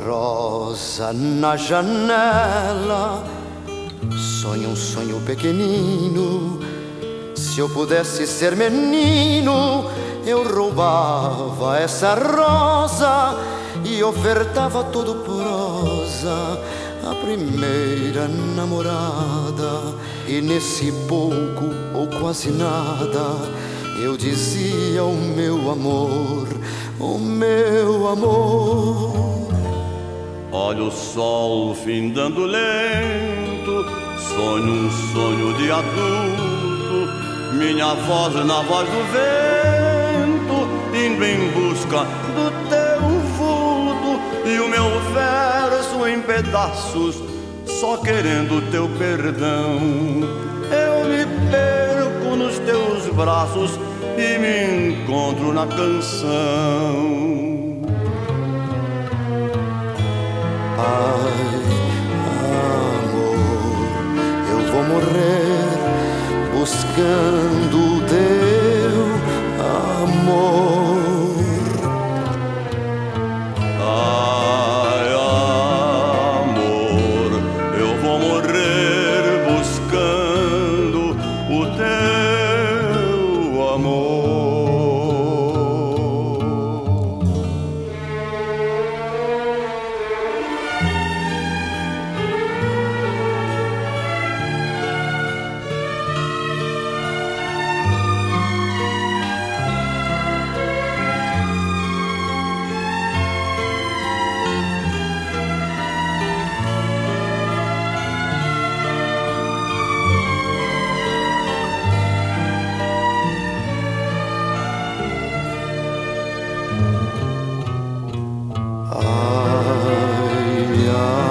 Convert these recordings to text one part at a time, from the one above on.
rosa na janela sonha um sonho pequenino. Se eu pudesse ser menino, eu roubava essa rosa e ofertava tudo por rosa a primeira namorada. E nesse pouco ou quase nada eu dizia: o meu amor, o meu amor. Olha o sol findando lento, sonho um sonho de adulto, minha voz na voz do vento, indo em busca do teu vulto, e o meu verso em pedaços, só querendo teu perdão. Eu me perco nos teus braços e me encontro na canção. Ai, amor, eu vou morrer buscando o teu amor. Ai, amor, eu vou morrer buscando o teu amor.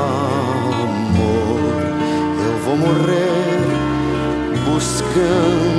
Morrer buscando